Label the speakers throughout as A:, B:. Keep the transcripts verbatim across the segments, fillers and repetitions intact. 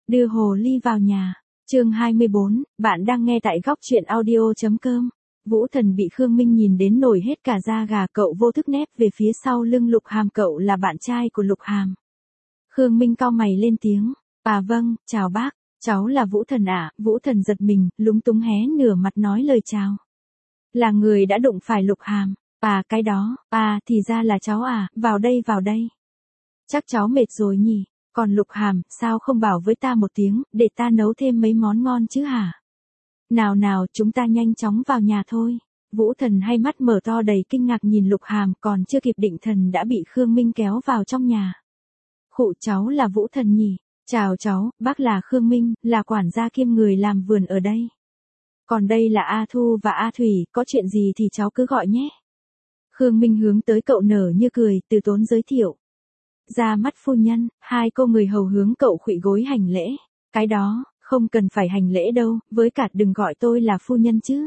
A: Đưa hồ ly vào nhà. Chương hai mươi bốn, bạn đang nghe tại góc truyện audio chấm com. Vũ Thần bị Khương Minh nhìn đến nổi hết cả da gà, cậu vô thức nép về phía sau lưng Lục Hàm, cậu là bạn trai của Lục Hàm. Khương Minh cau mày lên tiếng, à vâng, chào bác, cháu là Vũ Thần ạ. Vũ Thần giật mình, lúng túng hé nửa mặt nói lời chào. Là người đã đụng phải Lục Hàm, à cái đó, à thì ra là cháu à, vào đây vào đây. Chắc cháu mệt rồi nhỉ, còn Lục Hàm, sao không bảo với ta một tiếng, để ta nấu thêm mấy món ngon chứ hả? Nào nào, chúng ta nhanh chóng vào nhà thôi. Vũ Thần hay mắt mở to đầy kinh ngạc nhìn Lục Hàm, còn chưa kịp định thần đã bị Khương Minh kéo vào trong nhà. Khụ, cháu là Vũ Thần nhỉ? Chào cháu, bác là Khương Minh, là quản gia kiêm người làm vườn ở đây. Còn đây là A Thu và A Thủy, có chuyện gì thì cháu cứ gọi nhé. Khương Minh hướng tới cậu nở như cười, từ tốn giới thiệu. Ra mắt phu nhân, hai cô người hầu hướng cậu khuỵu gối hành lễ. Cái đó, không cần phải hành lễ đâu, với cả đừng gọi tôi là phu nhân chứ.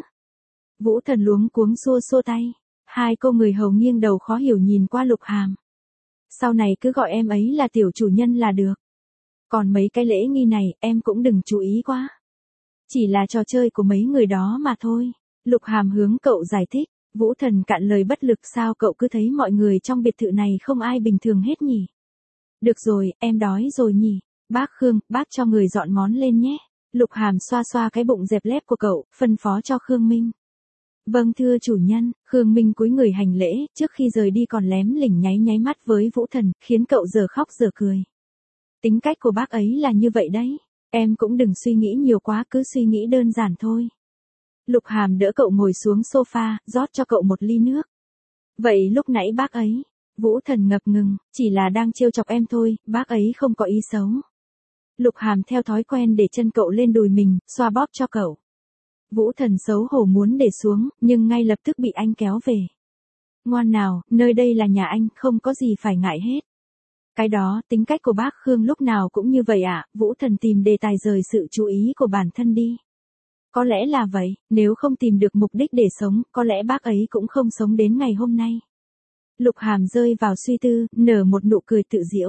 A: Vũ Thần luống cuống xua xua tay. Hai cô người hầu nghiêng đầu khó hiểu nhìn qua Lục Hàm. Sau này cứ gọi em ấy là tiểu chủ nhân là được. Còn mấy cái lễ nghi này, em cũng đừng chú ý quá. Chỉ là trò chơi của mấy người đó mà thôi. Lục Hàm hướng cậu giải thích. Vũ Thần cạn lời bất lực, sao cậu cứ thấy mọi người trong biệt thự này không ai bình thường hết nhỉ? Được rồi, em đói rồi nhỉ? Bác Khương, bác cho người dọn món lên nhé. Lục Hàm xoa xoa cái bụng dẹp lép của cậu, phân phó cho Khương Minh. Vâng thưa chủ nhân. Khương Minh cúi người hành lễ, trước khi rời đi còn lém lỉnh nháy nháy mắt với Vũ Thần, khiến cậu giờ khóc giờ cười. Tính cách của bác ấy là như vậy đấy. Em cũng đừng suy nghĩ nhiều quá, cứ suy nghĩ đơn giản thôi. Lục Hàm đỡ cậu ngồi xuống sofa, rót cho cậu một ly nước. Vậy lúc nãy bác ấy, Vũ Thần ngập ngừng, chỉ là đang trêu chọc em thôi, bác ấy không có ý xấu. Lục Hàm theo thói quen để chân cậu lên đùi mình, xoa bóp cho cậu. Vũ Thần xấu hổ muốn để xuống, nhưng ngay lập tức bị anh kéo về. Ngoan nào, nơi đây là nhà anh, không có gì phải ngại hết. Cái đó, tính cách của bác Khương lúc nào cũng như vậy ạ. Vũ Thần tìm đề tài rời sự chú ý của bản thân đi. Có lẽ là vậy, nếu không tìm được mục đích để sống, có lẽ bác ấy cũng không sống đến ngày hôm nay. Lục Hàm rơi vào suy tư, nở một nụ cười tự giễu.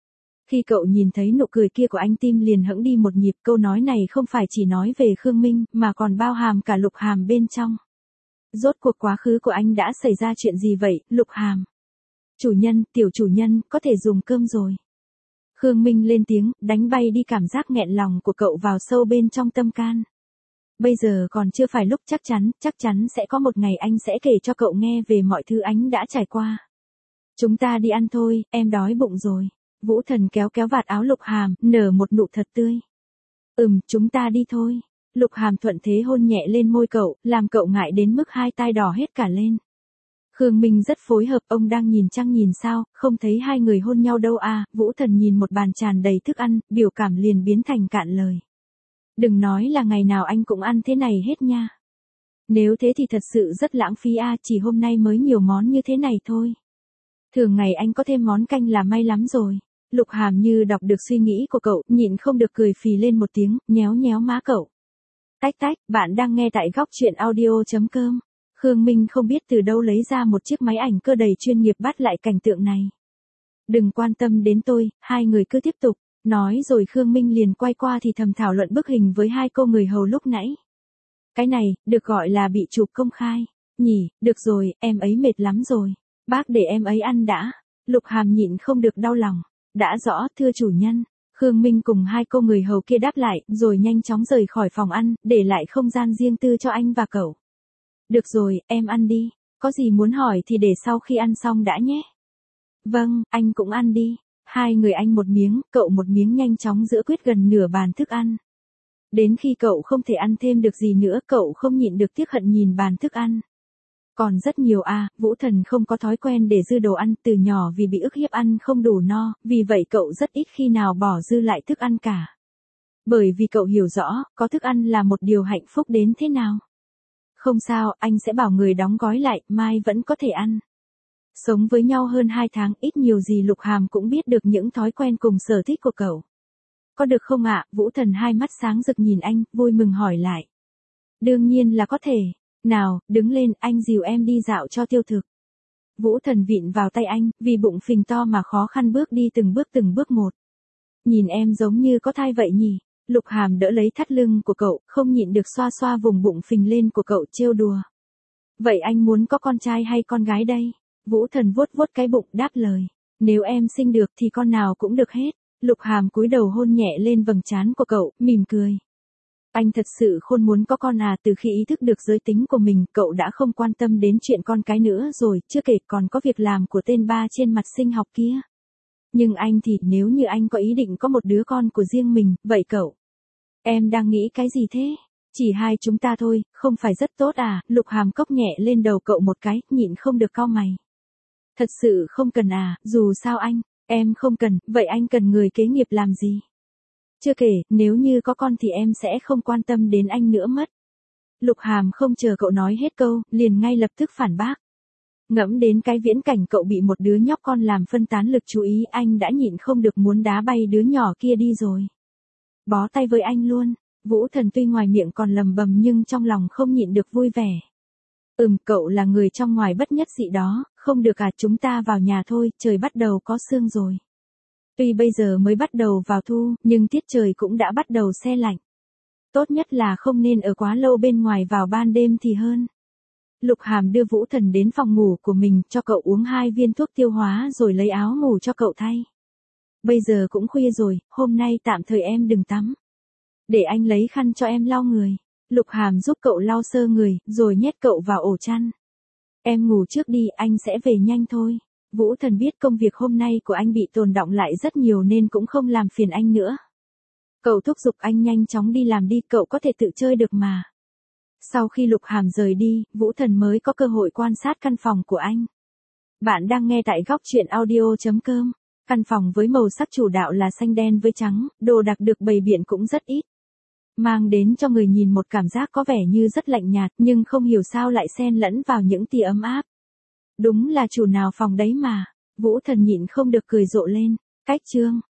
A: Khi cậu nhìn thấy nụ cười kia của anh, tim liền hững đi một nhịp. Câu nói này không phải chỉ nói về Khương Minh, mà còn bao hàm cả Lục Hàm bên trong. Rốt cuộc quá khứ của anh đã xảy ra chuyện gì vậy, Lục Hàm? Chủ nhân, tiểu chủ nhân, có thể dùng cơm rồi. Khương Minh lên tiếng, đánh bay đi cảm giác nghẹn lòng của cậu vào sâu bên trong tâm can. Bây giờ còn chưa phải lúc, chắc chắn, chắc chắn sẽ có một ngày anh sẽ kể cho cậu nghe về mọi thứ anh đã trải qua. Chúng ta đi ăn thôi, em đói bụng rồi. Vũ Thần kéo kéo vạt áo Lục Hàm, nở một nụ thật tươi. Ừm, chúng ta đi thôi. Lục Hàm thuận thế hôn nhẹ lên môi cậu, làm cậu ngại đến mức hai tai đỏ hết cả lên. Khương Minh rất phối hợp, ông đang nhìn trăng nhìn sao, không thấy hai người hôn nhau đâu à. Vũ Thần nhìn một bàn tràn đầy thức ăn, biểu cảm liền biến thành cạn lời. Đừng nói là ngày nào anh cũng ăn thế này hết nha. Nếu thế thì thật sự rất lãng phí à, chỉ hôm nay mới nhiều món như thế này thôi. Thường ngày anh có thêm món canh là may lắm rồi. Lục Hàm như đọc được suy nghĩ của cậu, nhịn không được cười phì lên một tiếng, nhéo nhéo má cậu. Tách tách, bạn đang nghe tại góc truyện audio chấm com. Khương Minh không biết từ đâu lấy ra một chiếc máy ảnh cơ đầy chuyên nghiệp bắt lại cảnh tượng này. Đừng quan tâm đến tôi, hai người cứ tiếp tục. Nói rồi Khương Minh liền quay qua thì thầm thảo luận bức hình với hai cô người hầu lúc nãy. Cái này, được gọi là bị chụp công khai. Nhỉ, được rồi, em ấy mệt lắm rồi. Bác để em ấy ăn đã. Lục Hàm nhịn không được đau lòng. Đã rõ, thưa chủ nhân. Khương Minh cùng hai cô người hầu kia đáp lại, rồi nhanh chóng rời khỏi phòng ăn, để lại không gian riêng tư cho anh và cậu. Được rồi, em ăn đi. Có gì muốn hỏi thì để sau khi ăn xong đã nhé. Vâng, anh cũng ăn đi. Hai người anh một miếng, cậu một miếng nhanh chóng giữa quyết gần nửa bàn thức ăn. Đến khi cậu không thể ăn thêm được gì nữa, cậu không nhịn được tiếc hận nhìn bàn thức ăn. Còn rất nhiều à, Vũ Thần không có thói quen để dư đồ ăn, từ nhỏ vì bị ức hiếp ăn không đủ no, vì vậy cậu rất ít khi nào bỏ dư lại thức ăn cả. Bởi vì cậu hiểu rõ, có thức ăn là một điều hạnh phúc đến thế nào. Không sao, anh sẽ bảo người đóng gói lại, mai vẫn có thể ăn. Sống với nhau hơn hai tháng, ít nhiều gì Lục Hàm cũng biết được những thói quen cùng sở thích của cậu. Có được không ạ? Vũ Thần hai mắt sáng rực nhìn anh, vui mừng hỏi lại. Đương nhiên là có thể. Nào, đứng lên, anh dìu em đi dạo cho tiêu thực. Vũ Thần vịn vào tay anh, vì bụng phình to mà khó khăn bước đi từng bước từng bước một. Nhìn em giống như có thai vậy nhỉ? Lục Hàm đỡ lấy thắt lưng của cậu, không nhịn được xoa xoa vùng bụng phình lên của cậu trêu đùa. Vậy anh muốn có con trai hay con gái đây? Vũ Thần vuốt vuốt cái bụng đáp lời. Nếu em sinh được thì con nào cũng được hết. Lục Hàm cúi đầu hôn nhẹ lên vầng trán của cậu, mỉm cười. Anh thật sự khôn muốn có con à, từ khi ý thức được giới tính của mình, cậu đã không quan tâm đến chuyện con cái nữa rồi, chưa kể còn có việc làm của tên ba trên mặt sinh học kia. Nhưng anh thì, nếu như anh có ý định có một đứa con của riêng mình, vậy cậu? Em đang nghĩ cái gì thế? Chỉ hai chúng ta thôi, không phải rất tốt à? Lục Hàm cốc nhẹ lên đầu cậu một cái, nhịn không được cau mày. Thật sự không cần à, dù sao anh, em không cần, vậy anh cần người kế nghiệp làm gì? Chưa kể, nếu như có con thì em sẽ không quan tâm đến anh nữa mất. Lục Hàm không chờ cậu nói hết câu, liền ngay lập tức phản bác. Ngẫm đến cái viễn cảnh cậu bị một đứa nhóc con làm phân tán lực chú ý, anh đã nhịn không được muốn đá bay đứa nhỏ kia đi rồi. Bó tay với anh luôn. Vũ Thần tuy ngoài miệng còn lầm bầm nhưng trong lòng không nhịn được vui vẻ. Ừm, cậu là người trong ngoài bất nhất dị đó, không được à, chúng ta vào nhà thôi, trời bắt đầu có sương rồi. Tuy bây giờ mới bắt đầu vào thu, nhưng tiết trời cũng đã bắt đầu se lạnh. Tốt nhất là không nên ở quá lâu bên ngoài vào ban đêm thì hơn. Lục Hàm đưa Vũ Thần đến phòng ngủ của mình, cho cậu uống hai viên thuốc tiêu hóa rồi lấy áo ngủ cho cậu thay. Bây giờ cũng khuya rồi, hôm nay tạm thời em đừng tắm. Để anh lấy khăn cho em lau người. Lục Hàm giúp cậu lau sơ người, rồi nhét cậu vào ổ chăn. Em ngủ trước đi, anh sẽ về nhanh thôi. Vũ Thần biết công việc hôm nay của anh bị tồn đọng lại rất nhiều nên cũng không làm phiền anh nữa. Cậu thúc giục anh nhanh chóng đi làm đi, cậu có thể tự chơi được mà. Sau khi Lục Hàm rời đi, Vũ Thần mới có cơ hội quan sát căn phòng của anh. Bạn đang nghe tại góc truyện audio chấm com. Căn phòng với màu sắc chủ đạo là xanh đen với trắng, đồ đạc được bày biện cũng rất ít. Mang đến cho người nhìn một cảm giác có vẻ như rất lạnh nhạt, nhưng không hiểu sao lại xen lẫn vào những tia ấm áp. Đúng là chủ nào phòng đấy mà. Vũ Thần nhịn không được cười rộ lên. Cách chương